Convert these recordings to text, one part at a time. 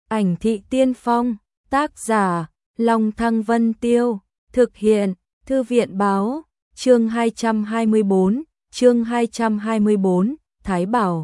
Ảnh thị tiên phong, tác giả, Long Thăng Vân Tiêu, thực hiện, Thư viện báo, chương 224, Thái Bảo.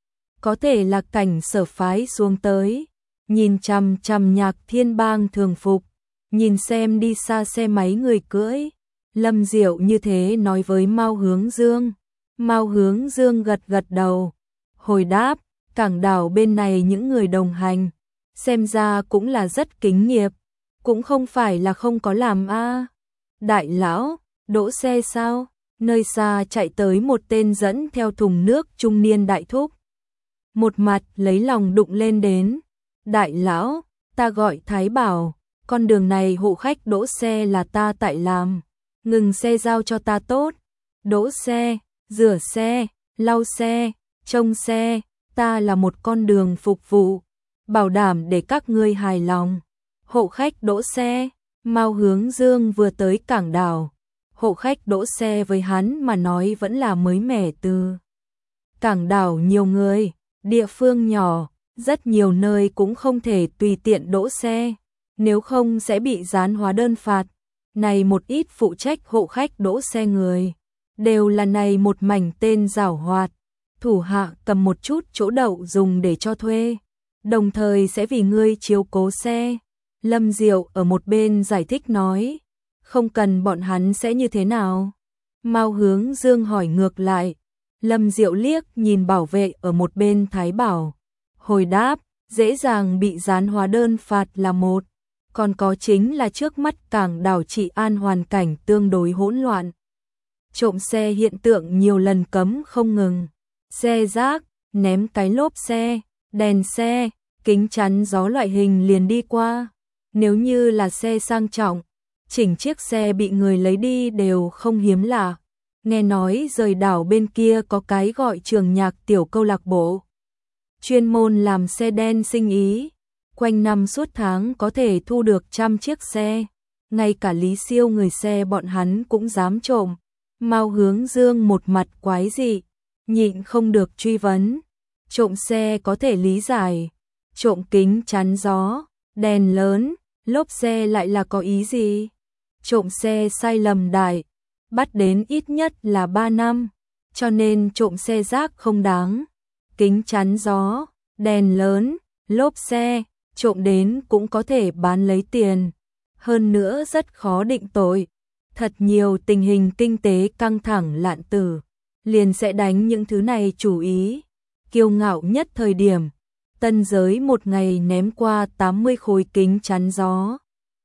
Có thể là Cảnh Sở phái xuống tới, nhìn chằm chằm Nhạc Thiên Bang thường phục, nhìn xem đi xa xe máy người cưỡi. Lâm Diệu như thế nói với Mao Hướng Dương. Mao Hướng Dương gật gật đầu, hồi đáp, cảng đảo bên này những người đồng hành, xem ra cũng là rất kính nghiệp, cũng không phải là không có làm a. Đại lão, đỗ xe sao? Nơi xa chạy tới một tên dẫn theo thùng nước trung niên đại thúc. Một mặt lấy lòng đụng lên đến. Đại lão, ta gọi Thái Bảo, con đường này hộ khách đỗ xe là ta tại làm, ngừng xe giao cho ta tốt. Đỗ xe, rửa xe, lau xe, trông xe, ta là một con đường phục vụ, bảo đảm để các ngươi hài lòng. Hộ khách đỗ xe, Mao Hướng Dương vừa tới cảng đảo, hộ khách đỗ xe với hắn mà nói vẫn là mới mẻ từ. Cảng đảo nhiều người, địa phương nhỏ, rất nhiều nơi cũng không thể tùy tiện đỗ xe, nếu không sẽ bị dán hóa đơn phạt. Này một ít phụ trách hộ khách đỗ xe người, đều là này một mảnh tên giảo hoạt, thủ hạ cầm một chút chỗ đậu dùng để cho thuê, đồng thời sẽ vì ngươi chiếu cố xe. Lâm Diệu ở một bên giải thích nói, không cần bọn hắn sẽ như thế nào? Mao Hướng Dương hỏi ngược lại. Lâm Diệu liếc nhìn bảo vệ ở một bên Thái Bảo, hồi đáp, dễ dàng bị dán hóa đơn phạt là một, còn có chính là trước mắt cảng đảo trị an hoàn cảnh tương đối hỗn loạn. Trộm xe hiện tượng nhiều lần cấm không ngừng, xe rác, ném cái lốp xe, đèn xe, kính chắn gió loại hình liền đi qua. Nếu như là xe sang trọng, chỉnh chiếc xe bị người lấy đi đều không hiếm lạ. Nghe nói rời đảo bên kia có cái gọi Trường Nhạc tiểu câu lạc bộ, chuyên môn làm xe đen sinh ý, quanh năm suốt tháng có thể thu được 100 chiếc xe, ngay cả Lý Siêu người xe bọn hắn cũng dám trộm. Mao Hướng Dương một mặt quái dị, nhịn không được truy vấn. Trộm xe có thể lý giải, trộm kính chắn gió, đèn lớn, lốp xe lại là có ý gì? Trộm xe sai lầm đại, bắt đến ít nhất là 3 năm, cho nên trộm xe rác không đáng. Kính chắn gió, đèn lớn, lốp xe, trộm đến cũng có thể bán lấy tiền. Hơn nữa rất khó định tội. Thật nhiều tình hình kinh tế căng thẳng lạn tử, liền sẽ đánh những thứ này chủ ý. Kiêu ngạo nhất thời điểm, Tân Giới một ngày ném qua 80 khối kính chắn gió.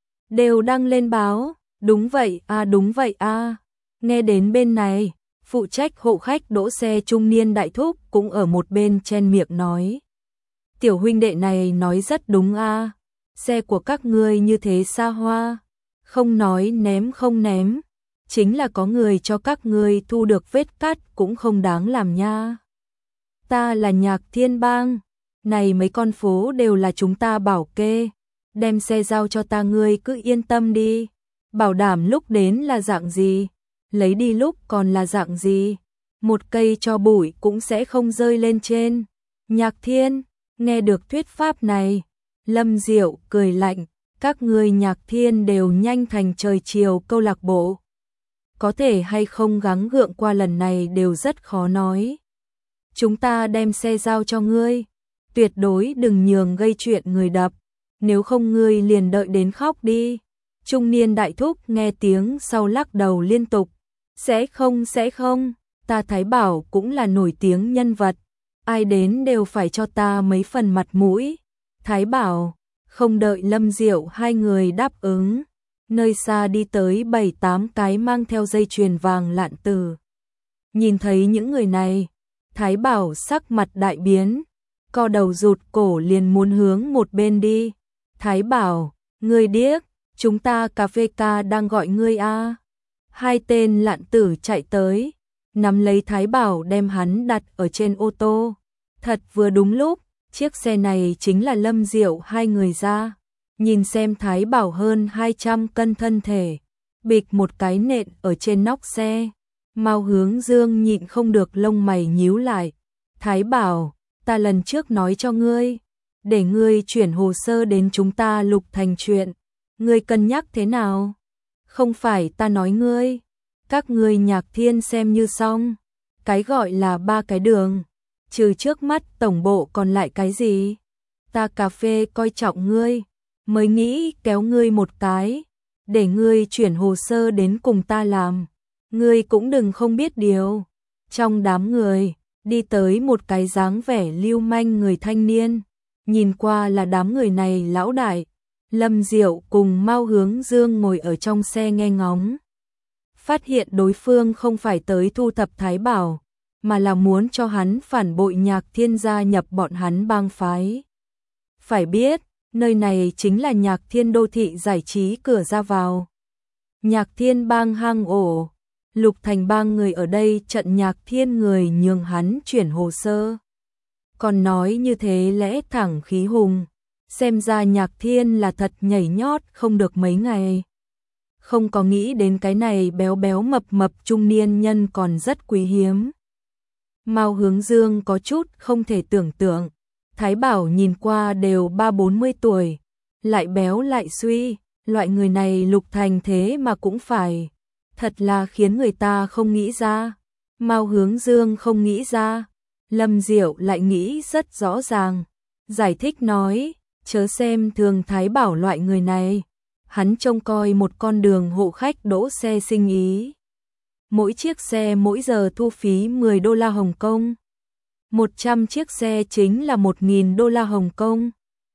Đều đăng lên báo, đúng vậy a. Nghe đến bên này, phụ trách hộ khách đỗ xe trung niên đại thúc cũng ở một bên chen miệng nói. Tiểu huynh đệ này nói rất đúng a, xe của các ngươi như thế xa hoa, không nói ném không ném, chính là có người cho các ngươi thu được vết cắt cũng không đáng làm nha. Ta là Nhạc Thiên Bang, này mấy con phố đều là chúng ta bảo kê, đem xe giao cho ta ngươi cứ yên tâm đi, bảo đảm lúc đến là dạng gì, lấy đi lúc còn là dạng gì, một cây cho bụi cũng sẽ không rơi lên trên. Nhạc Thiên, nghe được thuyết pháp này, Lâm Diệu cười lạnh, các ngươi Nhạc Thiên đều nhanh thành trời chiều câu lạc bộ. Có thể hay không gắng gượng qua lần này đều rất khó nói. Chúng ta đem xe giao cho ngươi, tuyệt đối đừng nhường gây chuyện người đập, nếu không ngươi liền đợi đến khóc đi. Trung niên đại thúc nghe tiếng sau lắc đầu liên tục, sẽ không, ta Thái Bảo cũng là nổi tiếng nhân vật, ai đến đều phải cho ta mấy phần mặt mũi. Thái Bảo, không đợi Lâm Diệu hai người đáp ứng, nơi xa đi tới 7-8 cái mang theo dây chuyền vàng lạn tử. Nhìn thấy những người này, Thái Bảo sắc mặt đại biến, co đầu rụt cổ liền muốn hướng một bên đi. Thái Bảo, ngươi điếc, chúng ta cà phê ca đang gọi ngươi a. Hai tên lạn tử chạy tới, nắm lấy Thái Bảo đem hắn đặt ở trên ô tô. Thật vừa đúng lúc, chiếc xe này chính là Lâm Diệu hai người ra. Nhìn xem Thái Bảo hơn 200 cân thân thể, bịch một cái nện ở trên nóc xe. Mao Hướng Dương nhịn không được lông mày nhíu lại. Thái Bảo, ta lần trước nói cho ngươi, để ngươi chuyển hồ sơ đến chúng ta Lục Thành chuyện. Ngươi cân nhắc thế nào? Không phải ta nói ngươi, các ngươi Nhạc Thiên xem như xong. Cái gọi là 3 cái đường, trừ trước mắt tổng bộ còn lại cái gì? Ta cà phê coi trọng ngươi, mới nghĩ kéo ngươi một cái, để ngươi chuyển hồ sơ đến cùng ta làm. Ngươi cũng đừng không biết điều. Trong đám người, đi tới một cái dáng vẻ lưu manh người thanh niên, nhìn qua là đám người này lão đại. Lâm Diệu cùng Mao Hướng Dương ngồi ở trong xe nghe ngóng. Phát hiện đối phương không phải tới thu thập Thái Bảo, mà là muốn cho hắn phản bội Nhạc Thiên gia nhập bọn hắn bang phái. Phải biết, nơi này chính là Nhạc Thiên đô thị giải trí cửa ra vào. Nhạc Thiên bang hang ổ, Lục Thành bang người ở đây trận Nhạc Thiên người nhường hắn chuyển hồ sơ. Còn nói như thế lẽ thẳng khí hùng, xem ra Nhạc Thiên là thật nhảy nhót không được mấy ngày. Không có nghĩ đến cái này béo béo mập mập trung niên nhân còn rất quý hiếm. Mao Hướng Dương có chút không thể tưởng tượng, Thái Bảo nhìn qua đều 30-40 tuổi, lại béo lại suy, loại người này Lục Thành thế mà cũng phải. Thật là khiến người ta không nghĩ ra. Mao Hướng Dương không nghĩ ra, Lâm Diệu lại nghĩ rất rõ ràng. Giải thích nói, chớ xem thường Thái Bảo loại người này. Hắn trông coi một con đường hộ khách đỗ xe sinh ý. Mỗi chiếc xe mỗi giờ thu phí 10 đô la Hồng Kông. 100 chiếc xe chính là 1.000 đô la Hồng Kông.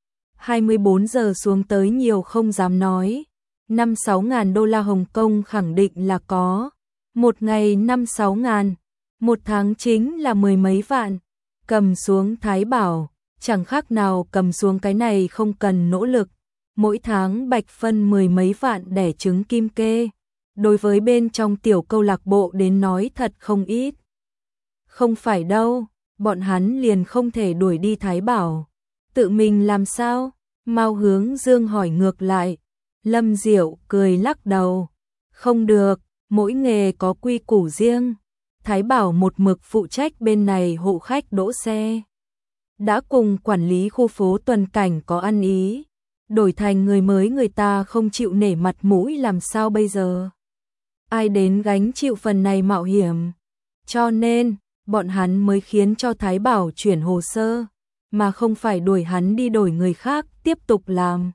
24 giờ xuống tới nhiều không dám nói. 5-6 ngàn đô la Hồng Kông khẳng định là có. Một ngày 5-6 ngàn. Một tháng chính là 10 mấy vạn. Cầm xuống Thái Bảo, chẳng khác nào cầm xuống cái này không cần nỗ lực. Mỗi tháng bạch phân 10 mấy vạn đẻ trứng kim kê. Đối với bên trong tiểu câu lạc bộ đến nói thật không ít. Không phải đâu, bọn hắn liền không thể đuổi đi Thái Bảo. Tự mình làm sao? Mao Hướng Dương hỏi ngược lại. Lâm Diệu cười lắc đầu. Không được, mỗi nghề có quy củ riêng. Thái Bảo một mực phụ trách bên này hộ khách đỗ xe. Đã cùng quản lý khu phố tuần cảnh có ăn ý. Đổi thành người mới người ta không chịu nể mặt mũi làm sao bây giờ? Ai đến gánh chịu phần này mạo hiểm? Cho nên, bọn hắn mới khiến cho Thái Bảo chuyển hồ sơ, mà không phải đuổi hắn đi đổi người khác tiếp tục làm.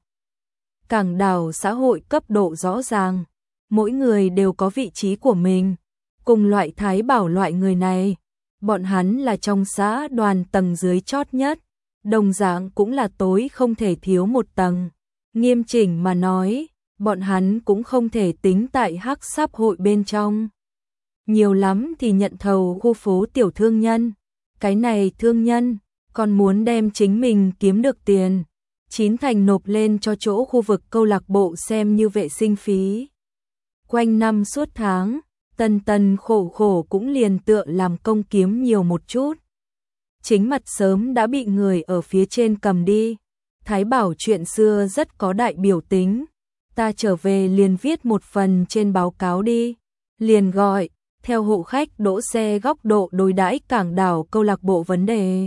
Cảng đảo xã hội cấp độ rõ ràng, mỗi người đều có vị trí của mình. Cùng loại Thái Bảo loại người này, bọn hắn là trong xã đoàn tầng dưới chót nhất, đồng dạng cũng là tối không thể thiếu một tầng. Nghiêm chỉnh mà nói, bọn hắn cũng không thể tính tại hắc sáp hội bên trong. Nhiều lắm thì nhận thầu khu phố tiểu thương nhân. Cái này thương nhân, còn muốn đem chính mình kiếm được tiền. 9 thành nộp lên cho chỗ khu vực câu lạc bộ xem như vệ sinh phí. Quanh năm suốt tháng, tần tần khổ khổ cũng liền tựa làm công kiếm nhiều một chút. Chính mặt sớm đã bị người ở phía trên cầm đi. Thái Bảo chuyện xưa rất có đại biểu tính. Ta trở về liền viết một phần trên báo cáo đi. Liền gọi, theo hộ khách đỗ xe góc độ đối đãi cảng đảo câu lạc bộ vấn đề.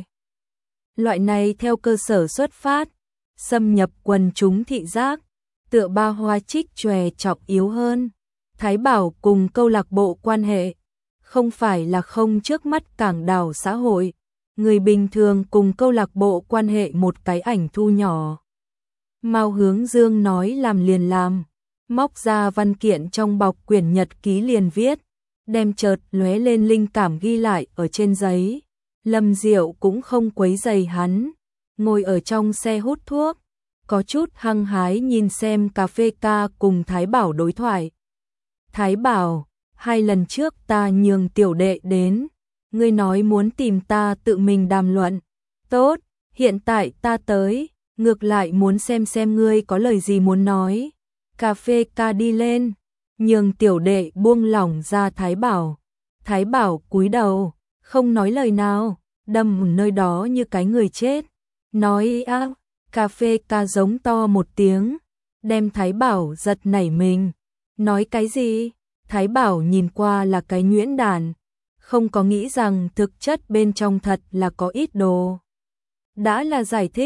Loại này theo cơ sở xuất phát, xâm nhập quần chúng thị giác, tựa ba hoa trích chòe trọng yếu hơn. Thái Bảo cùng câu lạc bộ quan hệ, không phải là không trước mắt cảng đảo xã hội. Người bình thường cùng câu lạc bộ quan hệ một cái ảnh thu nhỏ. Mao Hướng Dương nói làm liền làm, móc ra văn kiện trong bọc quyển nhật ký liền viết, đem chợt lóe lên linh cảm ghi lại ở trên giấy. Lâm Diệu cũng không quấy rầy hắn, ngồi ở trong xe hút thuốc, có chút hăng hái nhìn xem cà phê ca cùng Thái Bảo đối thoại. Thái Bảo, 2 lần trước ta nhường tiểu đệ đến, ngươi nói muốn tìm ta tự mình đàm luận. Tốt, hiện tại ta tới, ngược lại muốn xem ngươi có lời gì muốn nói. Cà phê ca đi lên, nhường tiểu đệ buông lỏng ra Thái Bảo. Thái Bảo cúi đầu, không nói lời nào, đâm nơi đó như cái người chết. Nói cà phê ca giống to một tiếng, đem Thái Bảo giật nảy mình. Nói cái gì? Thái Bảo nhìn qua là cái nhuyễn đản, không có nghĩ rằng thực chất bên trong thật là có ít đồ. Đã là giải thích,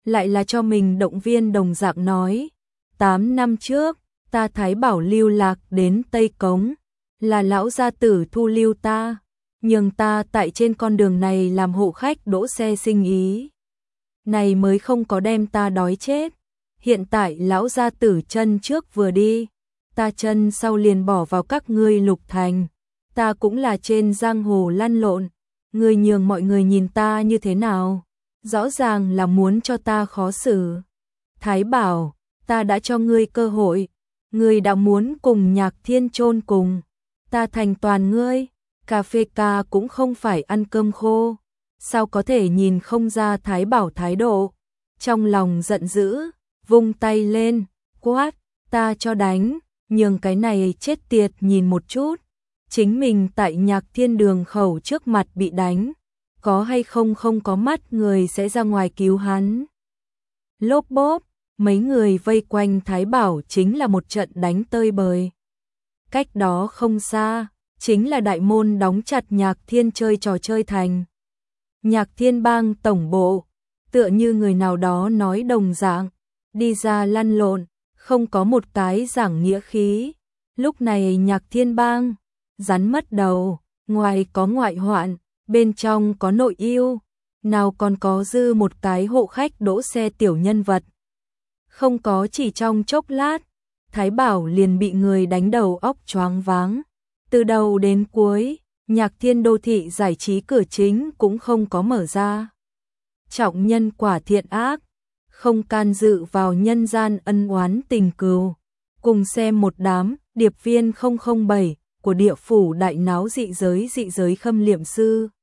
lại là cho mình động viên đồng dạng nói. 8 năm trước, ta Thái Bảo lưu lạc đến Tây Cống, là lão gia tử thu lưu ta, nhường ta tại trên con đường này làm hộ khách đỗ xe sinh ý. Này mới không có đem ta đói chết. Hiện tại lão gia tử chân trước vừa đi, ta chân sau liền bỏ vào các ngươi Lục Thành. Ta cũng là trên giang hồ lăn lộn, ngươi nhường mọi người nhìn ta như thế nào? Rõ ràng là muốn cho ta khó xử. Thái Bảo, ta đã cho ngươi cơ hội, ngươi đã muốn cùng Nhạc Thiên chôn cùng, ta thành toàn ngươi. Cà phê ca cũng không phải ăn cơm khô, sao có thể nhìn không ra Thái Bảo thái độ. Trong lòng giận dữ, vung tay lên, quát, ta cho đánh, nhường cái này chết tiệt nhìn một chút. Chính mình tại Nhạc Thiên đường khẩu trước mặt bị đánh, có hay không không có mắt người sẽ ra ngoài cứu hắn. Lốp bốp, mấy người vây quanh Thái Bảo chính là một trận đánh tơi bời. Cách đó không xa, chính là đại môn đóng chặt Nhạc Thiên chơi trò chơi thành. Nhạc Thiên bang tổng bộ, tựa như người nào đó nói đồng dạng, đi ra lăn lộn, không có một cái giảng nghĩa khí. Lúc này Nhạc Thiên bang, rắn mất đầu, ngoài có ngoại hoạn, bên trong có nội yêu, nào còn có dư một cái hộ khách đỗ xe tiểu nhân vật. Không có chỉ trong chốc lát, Thái Bảo liền bị người đánh đầu óc choáng váng. Từ đầu đến cuối, Nhạc Thiên đô thị giải trí cửa chính cũng không có mở ra. Trọng nhân quả thiện ác, không can dự vào nhân gian ân oán tình cừu. Cùng xem một đám điệp viên 007 của địa phủ đại náo dị giới khâm liệm sư.